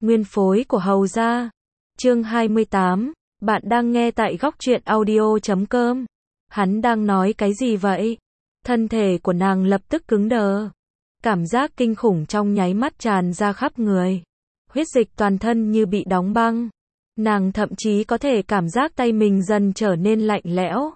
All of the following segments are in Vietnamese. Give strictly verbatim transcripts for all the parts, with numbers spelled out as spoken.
Nguyên phối của Hầu gia. Chương hai mươi tám, bạn đang nghe tại góc truyện audio chấm com. Hắn đang nói cái gì vậy? Thân thể của nàng lập tức cứng đờ. Cảm giác kinh khủng trong nháy mắt tràn ra khắp người. Huyết dịch toàn thân như bị đóng băng. Nàng thậm chí có thể cảm giác tay mình dần trở nên lạnh lẽo.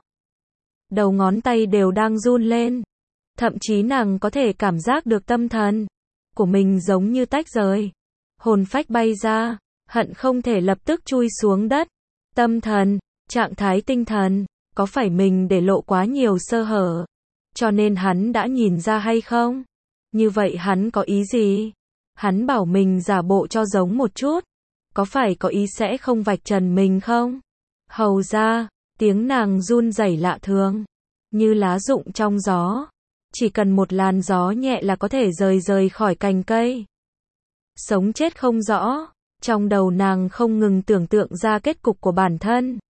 Đầu ngón tay đều đang run lên. Thậm chí nàng có thể cảm giác được tâm thần của mình giống như tách rời. Hồn phách bay ra, hận không thể lập tức chui xuống đất. Tâm thần, trạng thái tinh thần, có phải mình để lộ quá nhiều sơ hở, cho nên hắn đã nhìn ra hay không? Như vậy hắn có ý gì? Hắn bảo mình giả bộ cho giống một chút, có phải có ý sẽ không vạch trần mình không? Hầu ra, tiếng nàng run rẩy lạ thường, như lá rụng trong gió. Chỉ cần một làn gió nhẹ là có thể rời rời khỏi cành cây. Sống chết không rõ, trong đầu nàng không ngừng tưởng tượng ra kết cục của bản thân.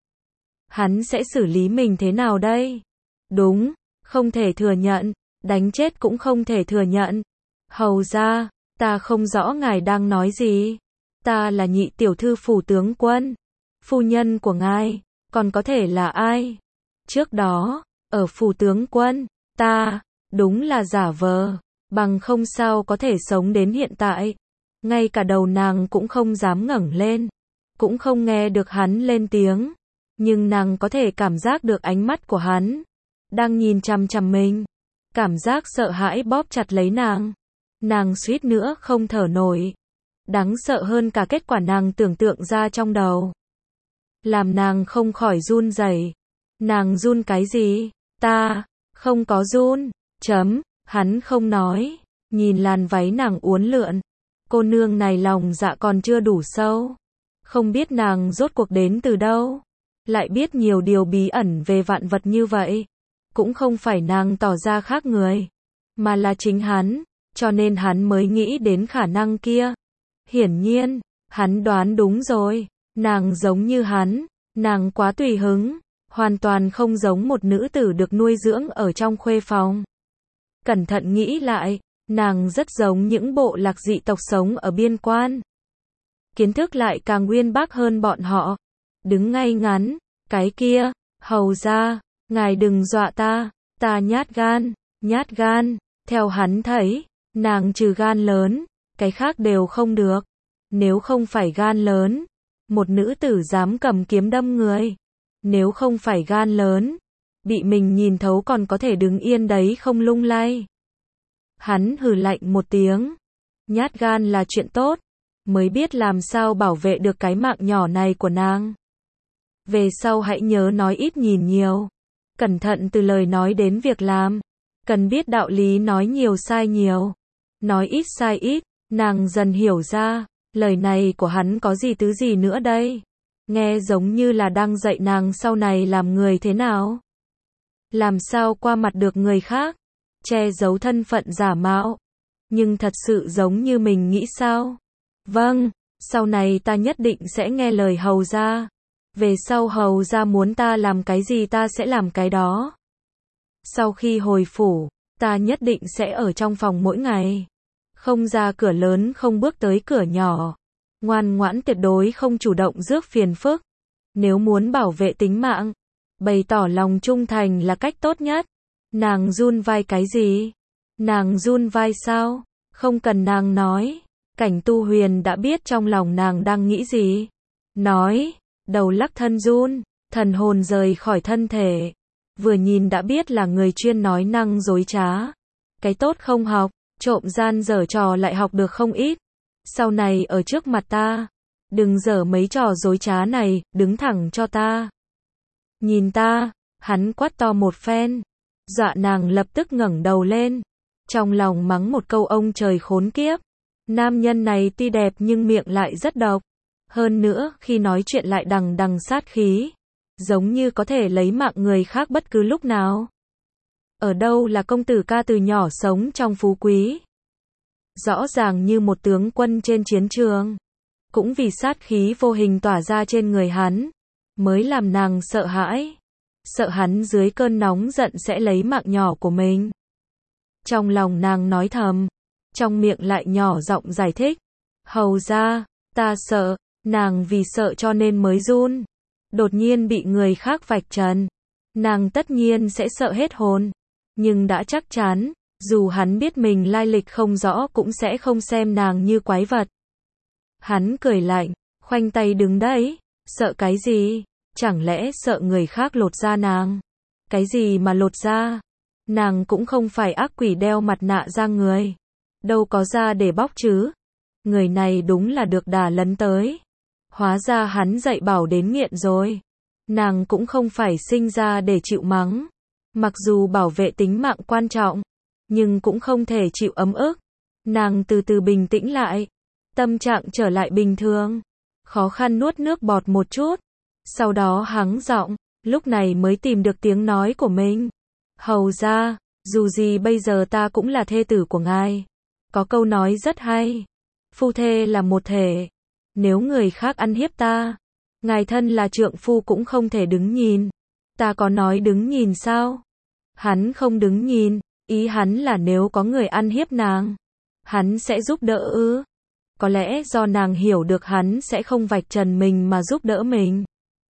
Hắn sẽ xử lý mình thế nào đây? Đúng, không thể thừa nhận, đánh chết cũng không thể thừa nhận. Hầu ra, ta không rõ ngài đang nói gì. Ta là nhị tiểu thư phủ tướng quân, phu nhân của ngài, còn có thể là ai? Trước đó, ở phủ tướng quân, ta, đúng là giả vờ, bằng không sao có thể sống đến hiện tại. Ngay cả đầu nàng cũng không dám ngẩng lên, cũng không nghe được hắn lên tiếng, nhưng nàng có thể cảm giác được ánh mắt của hắn đang nhìn chằm chằm mình. Cảm giác sợ hãi bóp chặt lấy nàng. Nàng suýt nữa không thở nổi. Đáng sợ hơn cả kết quả nàng tưởng tượng ra trong đầu, làm nàng không khỏi run rẩy. Nàng run cái gì? Ta không có run. Chấm, hắn không nói. Nhìn làn váy nàng uốn lượn, cô nương này lòng dạ còn chưa đủ sâu. Không biết nàng rốt cuộc đến từ đâu, lại biết nhiều điều bí ẩn về vạn vật như vậy. Cũng không phải nàng tỏ ra khác người, mà là chính hắn, cho nên hắn mới nghĩ đến khả năng kia. Hiển nhiên, hắn đoán đúng rồi, nàng giống như hắn, nàng quá tùy hứng, hoàn toàn không giống một nữ tử được nuôi dưỡng ở trong khuê phòng. Cẩn thận nghĩ lại, nàng rất giống những bộ lạc dị tộc sống ở biên quan. Kiến thức lại càng uyên bác hơn bọn họ. Đứng ngay ngắn, cái kia, hầu ra, ngài đừng dọa ta, ta nhát gan, nhát gan. Theo hắn thấy, nàng trừ gan lớn, cái khác đều không được. Nếu không phải gan lớn, một nữ tử dám cầm kiếm đâm người. Nếu không phải gan lớn, bị mình nhìn thấu còn có thể đứng yên đấy không lung lay. Hắn hừ lạnh một tiếng. Nhát gan là chuyện tốt, mới biết làm sao bảo vệ được cái mạng nhỏ này của nàng. Về sau hãy nhớ nói ít nhìn nhiều. Cẩn thận từ lời nói đến việc làm. Cần biết đạo lý nói nhiều sai nhiều. Nói ít sai ít. Nàng dần hiểu ra, lời này của hắn có gì tứ gì nữa đây. Nghe giống như là đang dạy nàng sau này làm người thế nào. Làm sao qua mặt được người khác. Che giấu thân phận giả mạo. Nhưng thật sự giống như mình nghĩ sao? Vâng, sau này ta nhất định sẽ nghe lời hầu ra. Về sau hầu ra muốn ta làm cái gì ta sẽ làm cái đó. Sau khi hồi phủ, ta nhất định sẽ ở trong phòng mỗi ngày. Không ra cửa lớn không bước tới cửa nhỏ. Ngoan ngoãn tuyệt đối không chủ động rước phiền phức. Nếu muốn bảo vệ tính mạng, bày tỏ lòng trung thành là cách tốt nhất. Nàng run vai cái gì? Nàng run vai sao? Không cần nàng nói. Cảnh Tu Huyền đã biết trong lòng nàng đang nghĩ gì. Nói, đầu lắc thân run, thần hồn rời khỏi thân thể. Vừa nhìn đã biết là người chuyên nói năng dối trá. Cái tốt không học, trộm gian dở trò lại học được không ít. Sau này ở trước mặt ta, đừng dở mấy trò dối trá này, đứng thẳng cho ta. Nhìn ta, hắn quát to một phen. Dọa nàng lập tức ngẩng đầu lên. Trong lòng mắng một câu ông trời khốn kiếp. Nam nhân này tuy đẹp nhưng miệng lại rất độc. Hơn nữa khi nói chuyện lại đằng đằng sát khí. Giống như có thể lấy mạng người khác bất cứ lúc nào. Ở đâu là công tử ca từ nhỏ sống trong phú quý. Rõ ràng như một tướng quân trên chiến trường. Cũng vì sát khí vô hình tỏa ra trên người hắn, mới làm nàng sợ hãi. Sợ hắn dưới cơn nóng giận sẽ lấy mạng nhỏ của mình. Trong lòng nàng nói thầm, trong miệng lại nhỏ giọng giải thích. Hầu ra, Ta sợ, nàng vì sợ cho nên mới run. Đột nhiên bị người khác vạch trần. Nàng tất nhiên sẽ sợ hết hồn. Nhưng đã chắc chắn, dù hắn biết mình lai lịch không rõ cũng sẽ không xem nàng như quái vật. Hắn cười lạnh, khoanh tay đứng đấy, sợ cái gì? Chẳng lẽ sợ người khác lột da nàng? Cái gì mà lột da? Nàng cũng không phải ác quỷ đeo mặt nạ da người. Đâu có da để bóc chứ. Người này đúng là được đà lấn tới. Hóa ra hắn dạy bảo đến nghiện rồi. Nàng cũng không phải sinh ra để chịu mắng. Mặc dù bảo vệ tính mạng quan trọng, nhưng cũng không thể chịu ấm ức. Nàng từ từ bình tĩnh lại. Tâm trạng trở lại bình thường. Khó khăn nuốt nước bọt một chút. Sau đó hắng giọng, lúc này mới tìm được tiếng nói của mình. Hầu ra, dù gì bây giờ ta cũng là thê tử của ngài. Có câu nói rất hay. Phu thê là một thể. Nếu người khác ăn hiếp ta, ngài thân là trượng phu cũng không thể đứng nhìn. Ta có nói đứng nhìn sao? Hắn không đứng nhìn, ý hắn là nếu có người ăn hiếp nàng, hắn sẽ giúp đỡ ư? Có lẽ do nàng hiểu được hắn sẽ không vạch trần mình mà giúp đỡ mình.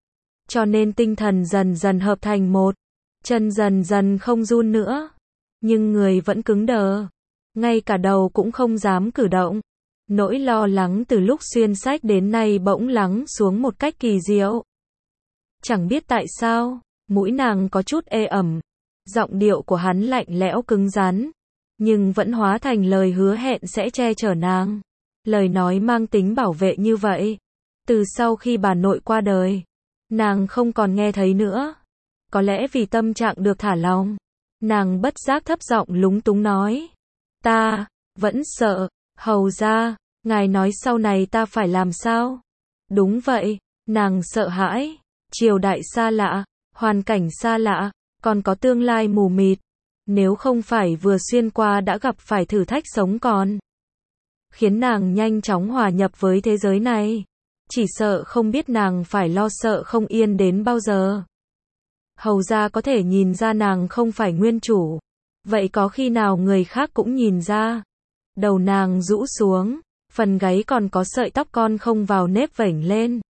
Cho nên tinh thần dần dần hợp thành một, chân dần dần không run nữa. Nhưng người vẫn cứng đờ, ngay cả đầu cũng không dám cử động. Nỗi lo lắng từ lúc xuyên sách đến nay bỗng lắng xuống một cách kỳ diệu. Chẳng biết tại sao, mũi nàng có chút ê ẩm. Giọng điệu của hắn lạnh lẽo cứng rắn, nhưng vẫn hóa thành lời hứa hẹn sẽ che chở nàng. Lời nói mang tính bảo vệ như vậy, từ sau khi bà nội qua đời, nàng không còn nghe thấy nữa. Có lẽ vì tâm trạng được thả lòng, nàng bất giác thấp giọng lúng túng nói. Ta, vẫn sợ, hầu ra, ngài nói sau này ta phải làm sao? Đúng vậy, nàng sợ hãi, triều đại xa lạ, hoàn cảnh xa lạ, còn có tương lai mù mịt. Nếu không phải vừa xuyên qua đã gặp phải thử thách sống còn, khiến nàng nhanh chóng hòa nhập với thế giới này, chỉ sợ không biết nàng phải lo sợ không yên đến bao giờ. Hầu ra có thể nhìn ra nàng không phải nguyên chủ. Vậy có khi nào người khác cũng nhìn ra? Đầu nàng rũ xuống, phần gáy còn có sợi tóc con không vào nếp vểnh lên.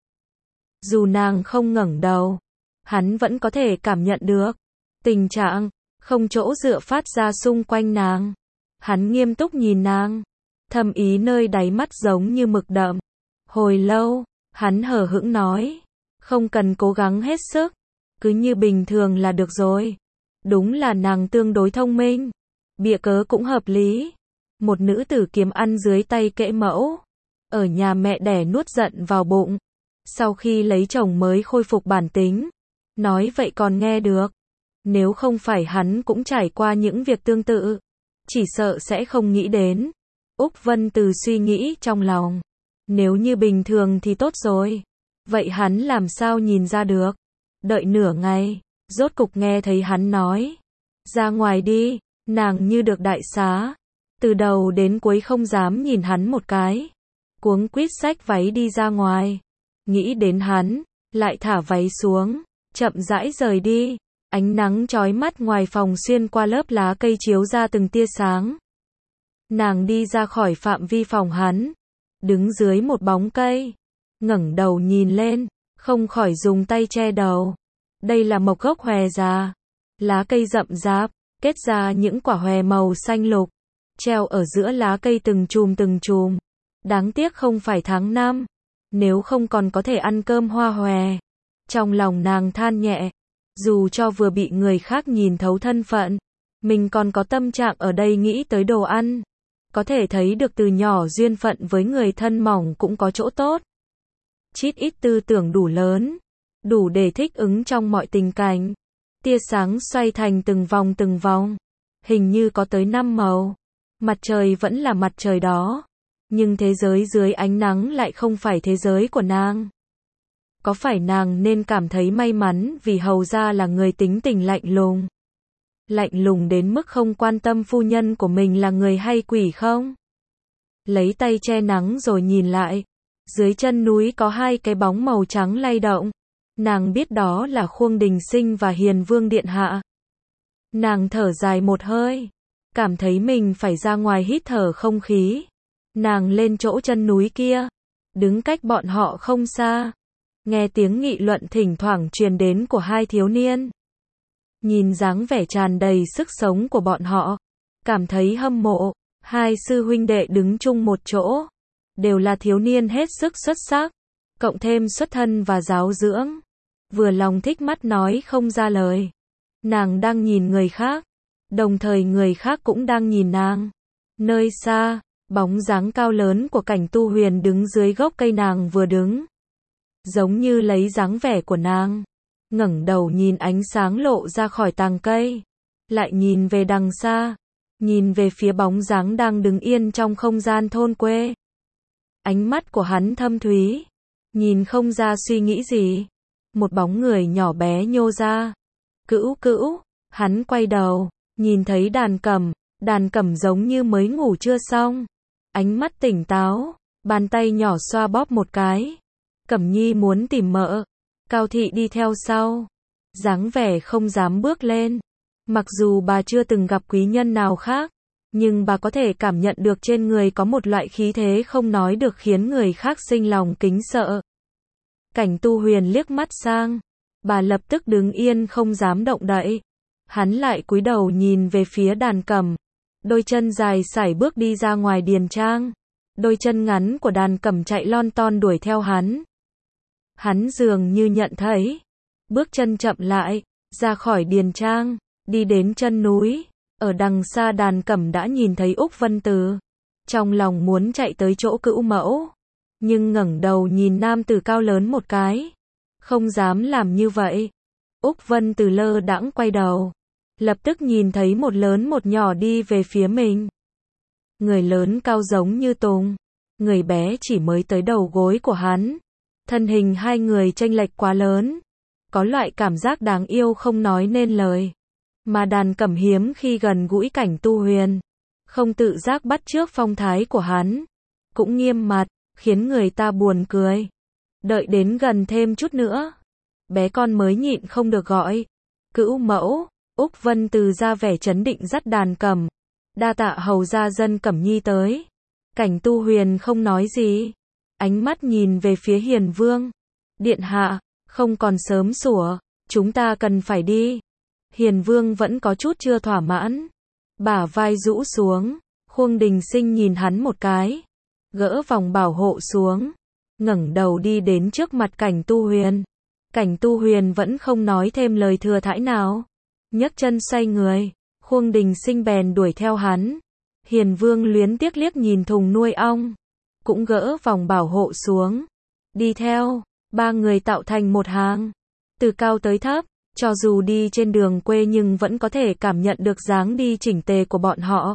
Dù nàng không ngẩng đầu, hắn vẫn có thể cảm nhận được tình trạng không chỗ dựa phát ra xung quanh nàng. Hắn nghiêm túc nhìn nàng, thầm ý nơi đáy mắt giống như mực đậm. Hồi lâu, hắn hờ hững nói, không cần cố gắng hết sức, cứ như bình thường là được rồi. Đúng là nàng tương đối thông minh, bịa cớ cũng hợp lý. Một nữ tử kiếm ăn dưới tay kệ mẫu, ở nhà mẹ đẻ nuốt giận vào bụng, sau khi lấy chồng mới khôi phục bản tính. Nói vậy còn nghe được. Nếu không phải hắn cũng trải qua những việc tương tự, chỉ sợ sẽ không nghĩ đến. Úc Vân Từ suy nghĩ trong lòng, nếu như bình thường thì tốt rồi. Vậy hắn làm sao nhìn ra được? Đợi nửa ngày, rốt cục nghe thấy hắn nói, ra ngoài đi. Nàng như được đại xá, từ đầu đến cuối không dám nhìn hắn một cái, cuống quýt xách váy đi ra ngoài. Nghĩ đến hắn, lại thả váy xuống, chậm rãi rời đi. Ánh nắng chói mắt ngoài phòng xuyên qua lớp lá cây chiếu ra từng tia sáng. Nàng đi ra khỏi phạm vi phòng hắn, đứng dưới một bóng cây, ngẩng đầu nhìn lên, không khỏi dùng tay che đầu. Đây là mộc gốc hòe già, lá cây rậm rạp, kết ra những quả hòe màu xanh lục, treo ở giữa lá cây từng chùm từng chùm. Đáng tiếc không phải tháng năm, nếu không còn có thể ăn cơm hoa hòe. Trong lòng nàng than nhẹ, dù cho vừa bị người khác nhìn thấu thân phận, mình còn có tâm trạng ở đây nghĩ tới đồ ăn. Có thể thấy được từ nhỏ duyên phận với người thân mỏng cũng có chỗ tốt. Chít ít tư tưởng đủ lớn, đủ để thích ứng trong mọi tình cảnh. Tia sáng xoay thành từng vòng từng vòng, hình như có tới năm màu. Mặt trời vẫn là mặt trời đó, nhưng thế giới dưới ánh nắng lại không phải thế giới của nàng. Có phải nàng nên cảm thấy may mắn vì hầu ra là người tính tình lạnh lùng? Lạnh lùng đến mức không quan tâm phu nhân của mình là người hay quỷ không? Lấy tay che nắng rồi nhìn lại, dưới chân núi có hai cái bóng màu trắng lay động. Nàng biết đó là Khuông Đình Sinh và Hiền Vương Điện Hạ. Nàng thở dài một hơi, cảm thấy mình phải ra ngoài hít thở không khí. Nàng lên chỗ chân núi kia, đứng cách bọn họ không xa. Nghe tiếng nghị luận thỉnh thoảng truyền đến của hai thiếu niên. Nhìn dáng vẻ tràn đầy sức sống của bọn họ, cảm thấy hâm mộ. Hai sư huynh đệ đứng chung một chỗ, đều là thiếu niên hết sức xuất sắc, cộng thêm xuất thân và giáo dưỡng. Vừa lòng thích mắt nói không ra lời. Nàng đang nhìn người khác, đồng thời người khác cũng đang nhìn nàng. Nơi xa, bóng dáng cao lớn của Cảnh Tu Huyền đứng dưới gốc cây nàng vừa đứng. Giống như lấy dáng vẻ của nàng. Ngẩng đầu nhìn ánh sáng lộ ra khỏi tàng cây. Lại nhìn về đằng xa. Nhìn về phía bóng dáng đang đứng yên trong không gian thôn quê. Ánh mắt của hắn thâm thúy. Nhìn không ra suy nghĩ gì. Một bóng người nhỏ bé nhô ra. Cữu cữu, hắn quay đầu, nhìn thấy đàn cẩm. Đàn cẩm giống như mới ngủ chưa xong. Ánh mắt tỉnh táo, bàn tay nhỏ xoa bóp một cái. Cẩm Nhi muốn tìm mợ. Cao thị đi theo sau. Dáng vẻ không dám bước lên. Mặc dù bà chưa từng gặp quý nhân nào khác, nhưng bà có thể cảm nhận được trên người có một loại khí thế không nói được khiến người khác sinh lòng kính sợ. Cảnh Tu Huyền liếc mắt sang. Bà lập tức đứng yên không dám động đậy. Hắn lại cúi đầu nhìn về phía đàn cẩm. Đôi chân dài sải bước đi ra ngoài điền trang. Đôi chân ngắn của đàn cẩm chạy lon ton đuổi theo hắn. Hắn dường như nhận thấy. Bước chân chậm lại, ra khỏi điền trang, đi đến chân núi. Ở đằng xa đàn cẩm đã nhìn thấy Úc Vân Từ. Trong lòng muốn chạy tới chỗ Cữu Mẫu. Nhưng ngẩng đầu nhìn nam tử cao lớn một cái. Không dám làm như vậy. Úc Vân Từ lơ đãng quay đầu. Lập tức nhìn thấy một lớn một nhỏ đi về phía mình. Người lớn cao giống như tùng. Người bé chỉ mới tới đầu gối của hắn. Thân hình hai người chênh lệch quá lớn. Có loại cảm giác đáng yêu không nói nên lời. Mà đàn cẩm hiếm khi gần gũi Cảnh Tu Huyền. Không tự giác bắt chước phong thái của hắn. Cũng nghiêm mặt, khiến người ta buồn cười. Đợi đến gần thêm chút nữa. Bé con mới nhịn không được gọi. Cữu mẫu. Úc Vân Từ ra vẻ trấn định dắt đàn cẩm. Đa tạ hầu gia dân Cẩm Nhi tới. Cảnh Tu Huyền không nói gì. Ánh mắt nhìn về phía Hiền Vương. Điện hạ, không còn sớm sủa, chúng ta cần phải đi. Hiền Vương vẫn có chút chưa thỏa mãn. Bả vai rũ xuống. Khuông Đình Sinh nhìn hắn một cái. Gỡ vòng bảo hộ xuống. Ngẩng đầu đi đến trước mặt Cảnh Tu Huyền. Cảnh Tu Huyền vẫn không nói thêm lời thừa thãi nào. Nhấc chân xoay người. Khuông Đình Sinh bèn đuổi theo hắn. Hiền Vương luyến tiếc liếc nhìn thùng nuôi ong. Cũng gỡ vòng bảo hộ xuống. Đi theo. Ba người tạo thành một hàng. Từ cao tới thấp. Cho dù đi trên đường quê nhưng vẫn có thể cảm nhận được dáng đi chỉnh tề của bọn họ.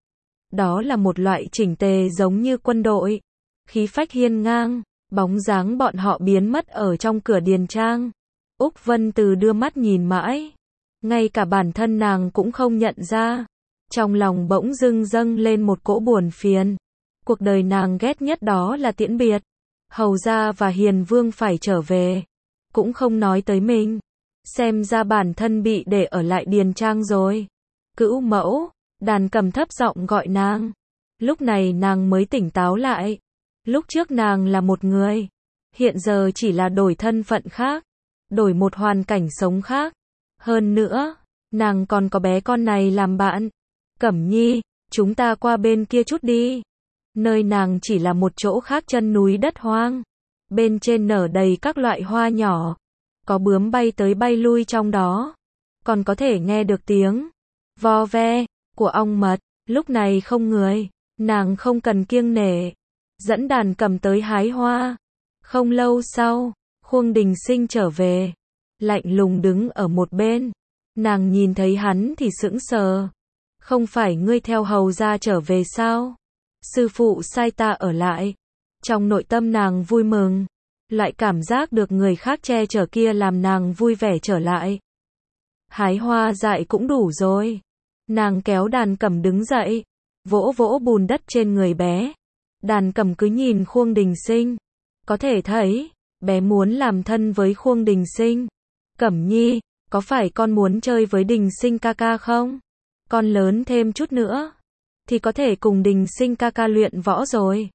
Đó là một loại chỉnh tề giống như quân đội. Khí phách hiên ngang. Bóng dáng bọn họ biến mất ở trong cửa điền trang. Úc Vân Từ đưa mắt nhìn mãi. Ngay cả bản thân nàng cũng không nhận ra. Trong lòng bỗng dưng dâng lên một cỗ buồn phiền. Cuộc đời nàng ghét nhất đó là tiễn biệt. Hầu gia và Hiền Vương phải trở về. Cũng không nói tới mình. Xem ra bản thân bị để ở lại điền trang rồi. Cữu mẫu. Đàn cẩm thấp giọng gọi nàng. Lúc này nàng mới tỉnh táo lại. Lúc trước nàng là một người. Hiện giờ chỉ là đổi thân phận khác. Đổi một hoàn cảnh sống khác. Hơn nữa, nàng còn có bé con này làm bạn. Cẩm Nhi, chúng ta qua bên kia chút đi. Nơi nàng chỉ là một chỗ khác chân núi đất hoang. Bên trên nở đầy các loại hoa nhỏ. Có bướm bay tới bay lui trong đó. Còn có thể nghe được tiếng vo ve của ong mật. Lúc này không người. Nàng không cần kiêng nể. Dẫn đàn cẩm tới hái hoa. Không lâu sau, Khuông Đình Sinh trở về. Lạnh lùng đứng ở một bên. Nàng nhìn thấy hắn thì sững sờ. Không phải ngươi theo hầu gia trở về sao? Sư phụ sai ta ở lại. Trong nội tâm nàng vui mừng. Lại cảm giác được người khác che chở kia làm nàng vui vẻ trở lại. Hái hoa dại cũng đủ rồi. Nàng kéo đàn cẩm đứng dậy. Vỗ vỗ bùn đất trên người bé. Đàn cẩm cứ nhìn Khuông Đình Sinh. Có thể thấy, bé muốn làm thân với Khuông Đình Sinh. Cẩm Nhi, có phải con muốn chơi với Đình Sinh ca ca không? Con lớn thêm chút nữa, thì có thể cùng Đình Sinh ca ca luyện võ rồi.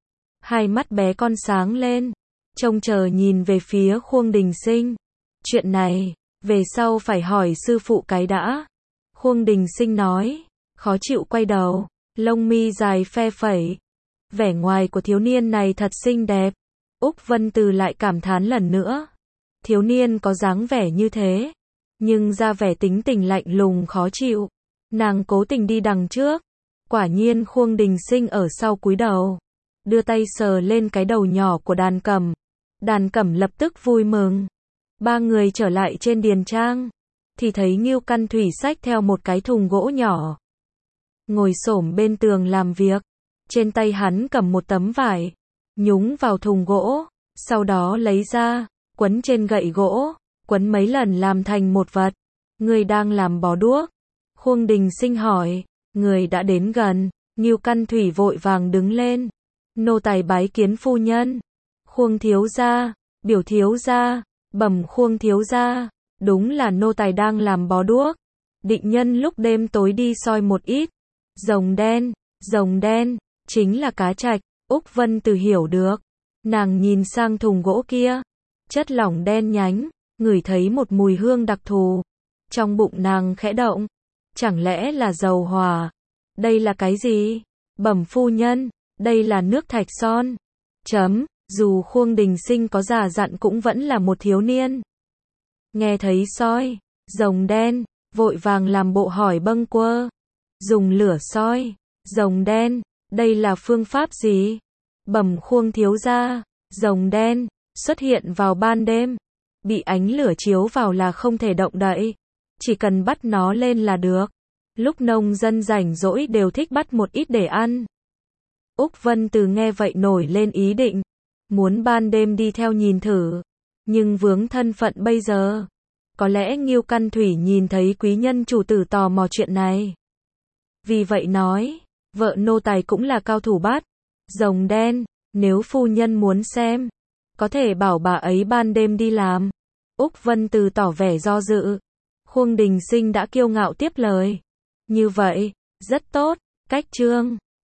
Hai mắt bé con sáng lên, trông chờ nhìn về phía Khuông Đình Sinh. Chuyện này, về sau phải hỏi sư phụ cái đã. Khuông Đình Sinh nói, khó chịu quay đầu, lông mi dài phe phẩy. Vẻ ngoài của thiếu niên này thật xinh đẹp. Úc Vân Từ lại cảm thán lần nữa. Thiếu niên có dáng vẻ như thế, nhưng ra vẻ tính tình lạnh lùng khó chịu. Nàng cố tình đi đằng trước. Quả nhiên Khuông Đình Sinh ở sau cúi đầu, đưa tay sờ lên cái đầu nhỏ của Đàn Cẩm. Đàn Cẩm lập tức vui mừng. Ba người trở lại trên điền trang, thì thấy Ngưu Căn Thủy xách theo một cái thùng gỗ nhỏ, ngồi xổm bên tường làm việc. Trên tay hắn cầm một tấm vải, nhúng vào thùng gỗ, sau đó lấy ra, quấn trên gậy gỗ, quấn mấy lần làm thành một vật. Người đang làm bó đuốc. Khuông Đình Sinh hỏi. Người đã đến gần. Ngưu Căn Thủy vội vàng đứng lên. Nô tài bái kiến phu nhân. Khuông thiếu gia, biểu thiếu gia, bẩm Khuông thiếu gia, đúng là nô tài đang làm bó đuốc. Định nhân lúc đêm tối đi soi một ít. Rồng đen, rồng đen, chính là cá trạch. Úc Vân Từ hiểu được. Nàng nhìn sang thùng gỗ kia, chất lỏng đen nhánh, ngửi thấy một mùi hương đặc thù. Trong bụng nàng khẽ động, chẳng lẽ là dầu hỏa? Đây là cái gì? Bẩm phu nhân, đây là nước thạch son. Chấm, dù Khuông Đình Sinh có già dặn cũng vẫn là một thiếu niên. Nghe thấy soi, rồng đen, vội vàng làm bộ hỏi bâng quơ. Dùng lửa soi, rồng đen, đây là phương pháp gì? Bẩm Khuông thiếu gia, rồng đen xuất hiện vào ban đêm, bị ánh lửa chiếu vào là không thể động đậy, chỉ cần bắt nó lên là được. Lúc nông dân rảnh rỗi đều thích bắt một ít để ăn. Úc Vân Từ nghe vậy nổi lên ý định, muốn ban đêm đi theo nhìn thử, nhưng vướng thân phận bây giờ. Có lẽ Ngưu Căn Thủy nhìn thấy quý nhân chủ tử tò mò chuyện này. Vì vậy nói, vợ nô tài cũng là cao thủ bắt rồng đen, nếu phu nhân muốn xem, có thể bảo bà ấy ban đêm đi làm. Úc Vân Từ tỏ vẻ do dự. Khuông Đình Sinh đã kiêu ngạo tiếp lời. Như vậy, rất tốt, cách chương